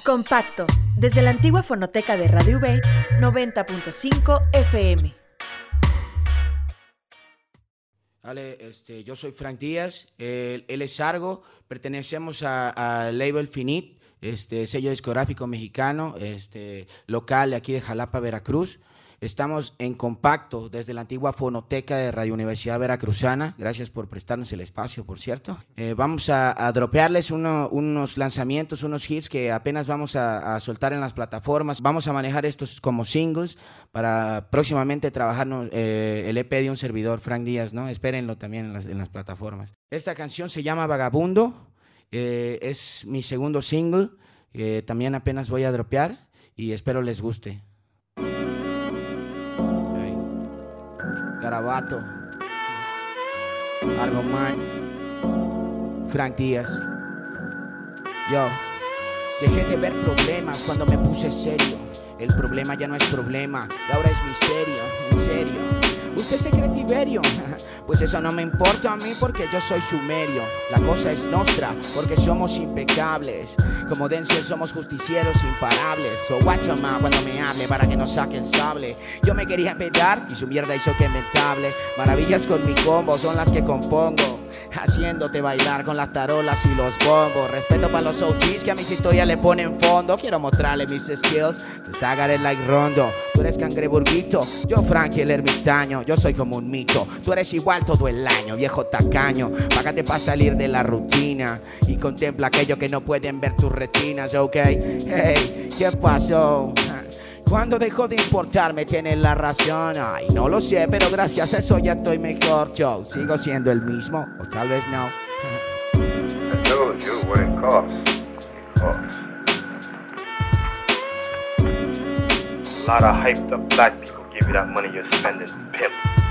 Compacto, desde la antigua fonoteca de Radio V, 90.5 FM. Vale, yo soy Frank Díaz, él es Argo, pertenecemos al label Finit, sello discográfico mexicano, local de aquí de Jalapa, Veracruz. Estamos en Compacto desde la antigua fonoteca de Radio Universidad Veracruzana. Gracias por prestarnos el espacio, por cierto. Vamos a dropearles unos lanzamientos, unos hits que apenas vamos a soltar en las plataformas. Vamos a manejar estos como singles para próximamente trabajar el EP de un servidor, Frank Díaz, ¿no? Espérenlo también en las plataformas. Esta canción se llama Vagabundo, es mi segundo single, también apenas voy a dropear y espero les guste. Garabato, Argomán, Frank Díaz. Yo dejé de ver problemas cuando me puse serio. El problema ya no es problema, y ahora es misterio, en serio. ¿Usted se cree Tiberio? Pues eso no me importa a mí porque yo soy sumerio. La cosa es nostra porque somos impecables. Como Denzel somos justicieros imparables. So watch out ma cuando me hable para que no saque el sable. Yo me quería empedar y su mierda hizo que me entable. Maravillas con mi combo son las que compongo, haciéndote bailar con las tarolas y los bombos. Respeto para los OGs que a mis historias le ponen fondo. Quiero mostrarle mis skills, pues hágale like Rondo. Tú eres cangreburguito, yo Frankie el ermitaño. Yo soy como un mito, tú eres igual todo el año, viejo tacaño. Págate para salir de la rutina y contempla aquello que no pueden ver tus retinas, ok. Hey, ¿qué pasó? ¿Cuándo dejó de importarme? Tienes la razón. Ay, no lo sé, pero gracias a eso ya estoy mejor. Yo sigo siendo el mismo, o tal vez no. I told you what it costs. It costs. A lot of hyped up black people give you that money you're spending, pimp.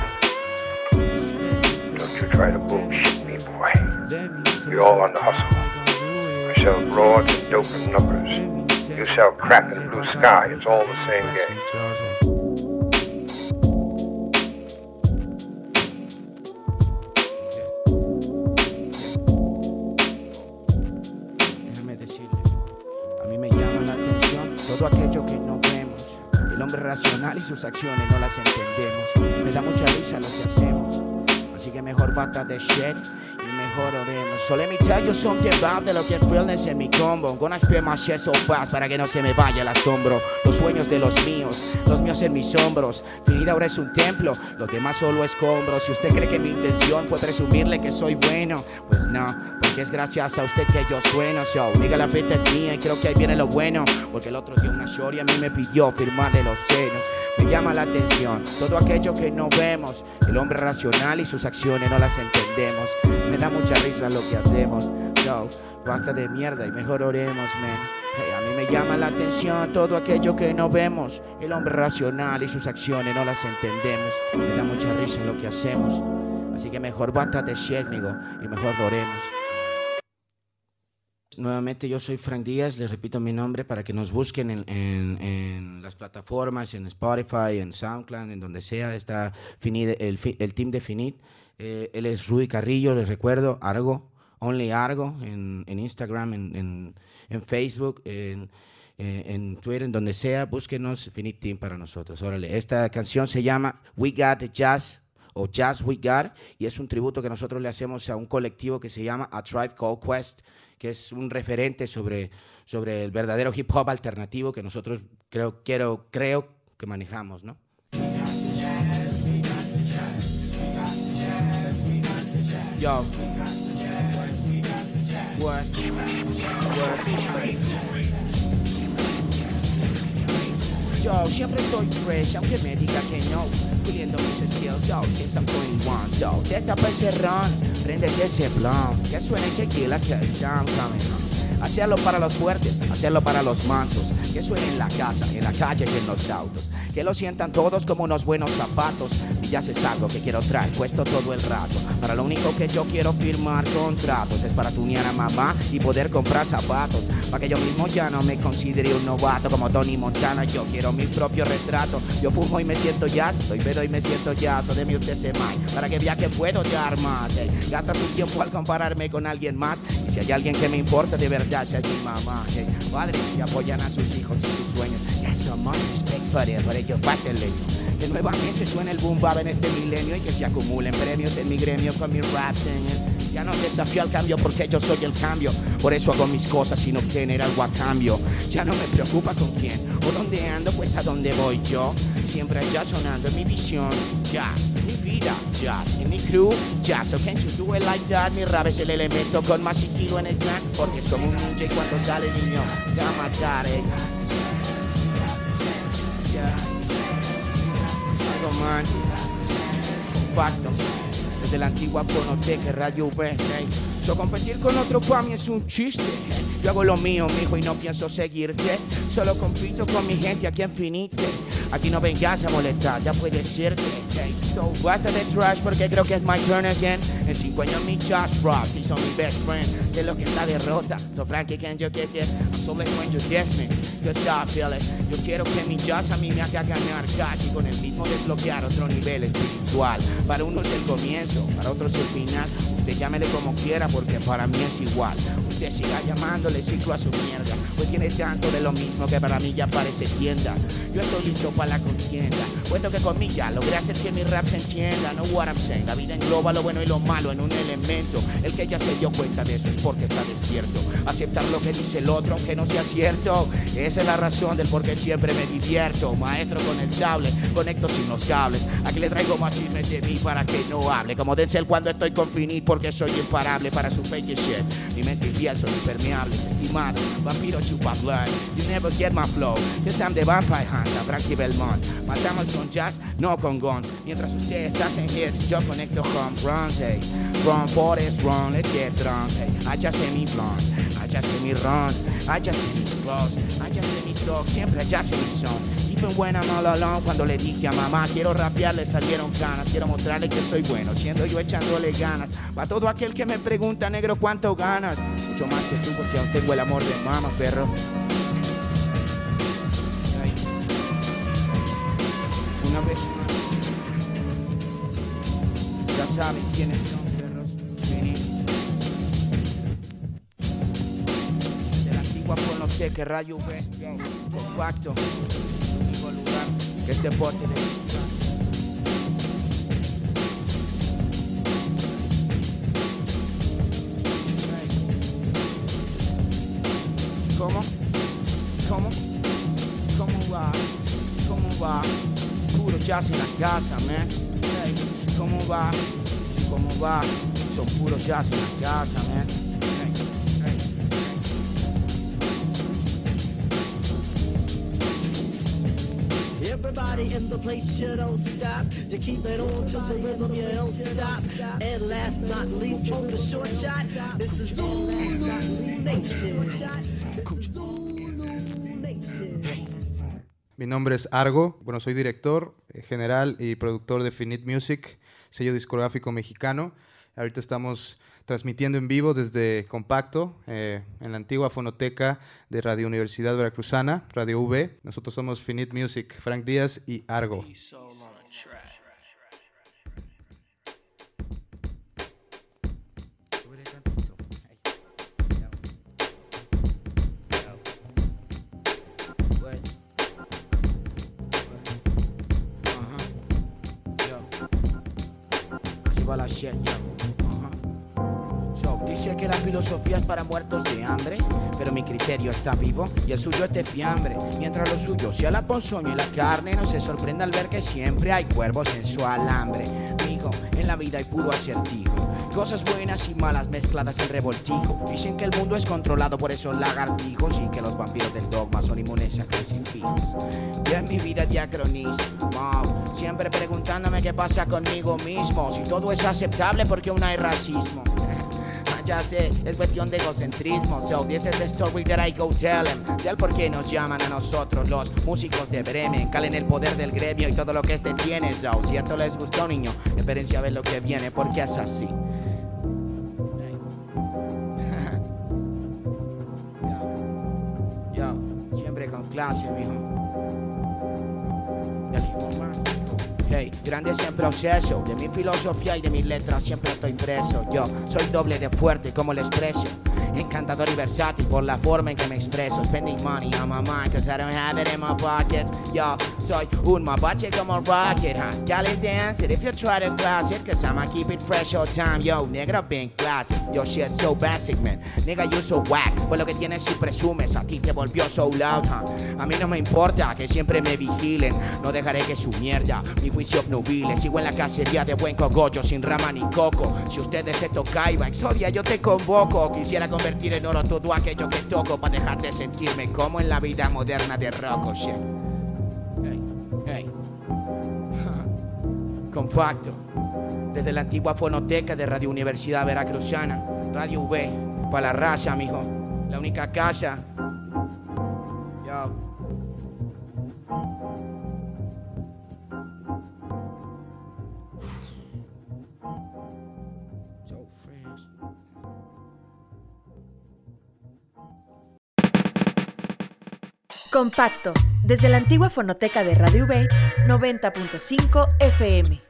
Don't you try to bullshit me, boy. We're all on the hustle. I sell broads and dope and numbers. You sell crack and blue sky. It's all the same game. Déjame decirle, a mí me llama la atención todo aquello que no vemos. El hombre racional y sus acciones no las entendemos. Me da mucha risa lo que hacemos, así que mejor basta de shit y mejor oremos. So let me tell you something about de lo que es realness en mi combo. I'm gonna spare my shit so fast para que no se me vaya el asombro. Los sueños de los míos en mis hombros. Finita ahora es un templo, los demás solo escombros. Si usted cree que mi intención fue presumirle que soy bueno, pues no, porque es gracias a usted que yo sueno. So, diga la pista es mía y creo que ahí viene lo bueno, porque el otro dio una shorty y a mí me pidió firmarle los senos. Me llama la atención todo aquello que no vemos. El hombre racional y sus acciones no las entendemos. Me da mucha risa lo que hacemos. Yo, basta de mierda y mejor oremos, man. Hey, a mí me llama la atención todo aquello que no vemos. El hombre racional y sus acciones no las entendemos. Me da mucha risa lo que hacemos. Así que mejor basta de shit, amigo, y mejor oremos. Nuevamente yo soy Frank Díaz, les repito mi nombre para que nos busquen en las plataformas, en Spotify, en SoundCloud, en donde sea. Está el team de Finit. Él es Rudy Carrillo, les recuerdo, Argo, Only Argo, en Instagram, en Facebook, en Twitter, en donde sea, búsquenos Finit Team para nosotros. Órale, esta canción se llama We Got the Jazz, o Jazz We Got, y es un tributo que nosotros le hacemos a un colectivo que se llama A Tribe Called Quest, que es un referente sobre el verdadero hip hop alternativo que nosotros creo que manejamos, ¿no? Yo. What? Yo, siempre estoy fresh, aunque me diga que no. Puliendo mis skills, yo, since I'm 21. So, destapa ese ron, préndete ese blonde. Que suene tequila, cause I'm coming home. Hacerlo para los fuertes, hacerlo para los mansos. Que suene en la casa, en la calle y en los autos. Que lo sientan todos como unos buenos zapatos. Y ya es algo que quiero traer puesto todo el rato. Para lo único que yo quiero firmar contratos es para tunear a mamá y poder comprar zapatos. Para que yo mismo ya no me considere un novato como Tony Montana. Yo quiero mi propio retrato. Yo fumo y me siento jazz, estoy pedo y me siento jazz. O de mí usted se mai, para que vea que puedo dar más. Gasta su tiempo al compararme con alguien más. Y si hay alguien que me importa de verdad, verdad es mi mamá. Hey, padres que apoyan a sus hijos y sus sueños. Y eso más respect para ellos parte el leño. Que nuevamente suene el boom bap en este milenio y que se acumulen premios en mi gremio con mi rap singing. Ya no desafío al cambio porque yo soy el cambio. Por eso hago mis cosas sin obtener algo a cambio. Ya no me preocupa con quién o dónde ando, pues a dónde voy yo. Siempre allá sonando en mi visión. Jazz, mi vida, jazz. En mi crew, jazz. So can't you do it like that? Mi rap es el elemento con más sigilo en el clan. Porque es como un ninja y cuando sale niño te va a matar, Algo man. Compacto. Desde la antigua Fonoteca, Radio V, hey. So competir con otro pa' mí es un chiste, hey. Yo hago lo mío, mijo, y no pienso seguirte. Solo compito con mi gente aquí en Finite. Aquí no vengas a molestar, ya puedes irte, hey. So basta de trash porque creo que es my turn again. En 5 años mi Josh Ross, y son mi best friend. Sé lo que está derrota, so Frankie can yo kick it. I'm so blessed when you diss me, cause I feel it. Yo quiero que mi jazz a mí me haga ganar cash y con el mismo desbloquear otro nivel espiritual. Para unos el comienzo, para otros el final. Usted llámele como quiera porque para mí es igual. Usted siga llamándole ciclo a su mierda, pues tiene tanto de lo mismo que para mí ya parece tienda. Yo estoy listo para la contienda, puesto que con mí ya logré hacer que mi rap se entienda. No what I'm saying, la vida engloba lo bueno y lo malo en un elemento. El que ya se dio cuenta de eso es porque está despierto. Aceptar lo que dice el otro aunque no sea cierto. Esa es la razón del por qué siempre me divierto. Maestro con el sable, conecto sin los cables. Aquí le traigo más chismes de mí para que no hable. Como Denzel cuando estoy con Finit porque soy imparable para su fake shit. Mi mente y piel son impermeables, estimado. Vampiro chupa blood, you never get my flow. Cause I'm the vampire hunter, Frankie Belmont. Matamos con jazz, no con guns. Mientras ustedes hacen hits, yo conecto con runs, hey. Run, Forest, run, let's get drunk, hey. I just say mi blonde, I just say mi run, I just say mis clothes, I just say mis dogs, siempre I just say mi son. Even when I'm all alone, cuando le dije a mamá quiero rapear, le salieron ganas. Quiero mostrarle que soy bueno, siendo yo echándole ganas. Pa' todo aquel que me pregunta, negro, ¿cuánto ganas? Mucho más que tú porque aún tengo el amor de mamá, perro. Ay. Una vez más. Ya saben quiénes son, perros. Venid. De la antigua Fonoteca, Radio V, compacto. Lugar que este porte de ¿Cómo? ¿Cómo va? Puro jazz en la casa, man. Hey, ¿cómo va? Son puros jazz en la casa, man. Everybody in the place, you don't stop. You keep it on to the rhythm, you don't stop. And last but not least, on the short shot, this is Zulu Nation. Mi nombre es Argo, bueno, soy director general y productor de Finite Music, sello discográfico mexicano. Ahorita estamos transmitiendo en vivo desde Compacto, en la antigua Fonoteca de Radio Universidad Veracruzana, Radio V. Nosotros somos Finite Music, Frank Díaz y Argo. La shit, So, dice que la filosofía es para muertos de hambre, pero mi criterio está vivo y el suyo es de fiambre. Mientras lo suyo sea la ponzoña y la carne, no se sorprenda al ver que siempre hay cuervos en su alambre. Mijo, en la vida hay puro acertijo, cosas buenas y malas mezcladas en revoltijo. Dicen que el mundo es controlado por esos lagartijos y que los vampiros del dogma son inmunes a crucifijos. Yo en mi vida diacronismo, siempre preguntándome qué pasa conmigo mismo. Si todo es aceptable, ¿por qué aún hay racismo? Ya sé, es cuestión de egocentrismo. So this is the story that I go tell em. Del por qué nos llaman a nosotros los músicos de Bremen. Calen el poder del gremio y todo lo que este tiene. So si esto les gustó, niño, espérense a ver lo que viene, porque es así. Yo, siempre con clase, mijo. Hey, grandes en proceso, de mi filosofía y de mis letras siempre estoy preso. Yo soy doble de fuerte como el expreso encantador y versátil por la forma en que me expreso. Spending money on my mind cause I don't have it in my pockets. Yo, soy un mapache como rocket, huh? Cali's the answer if you try to class it, cause I'ma keep it fresh all time. Yo, nigga, been classic. Yo, shit so basic, man. Nigga, you so whack. Pues lo que tienes si presumes, a ti te volvió so loud, huh? A mí no me importa que siempre me vigilen. No dejaré que su mierda mi juicio obnubile. Sigo en la cacería de buen cogollo, sin rama ni coco. Si ustedes se tocan, Exodia, yo te convoco. Quisiera convertir en oro todo aquello que toco para dejar de sentirme como en la vida moderna de Rocco, shit. Hey, hey. Compacto. Desde la antigua fonoteca de Radio Universidad Veracruzana, Radio V, para la raza, mijo. La única casa. Yo. So fresh. Compacto, desde la antigua fonoteca de Radio V, 90.5 FM.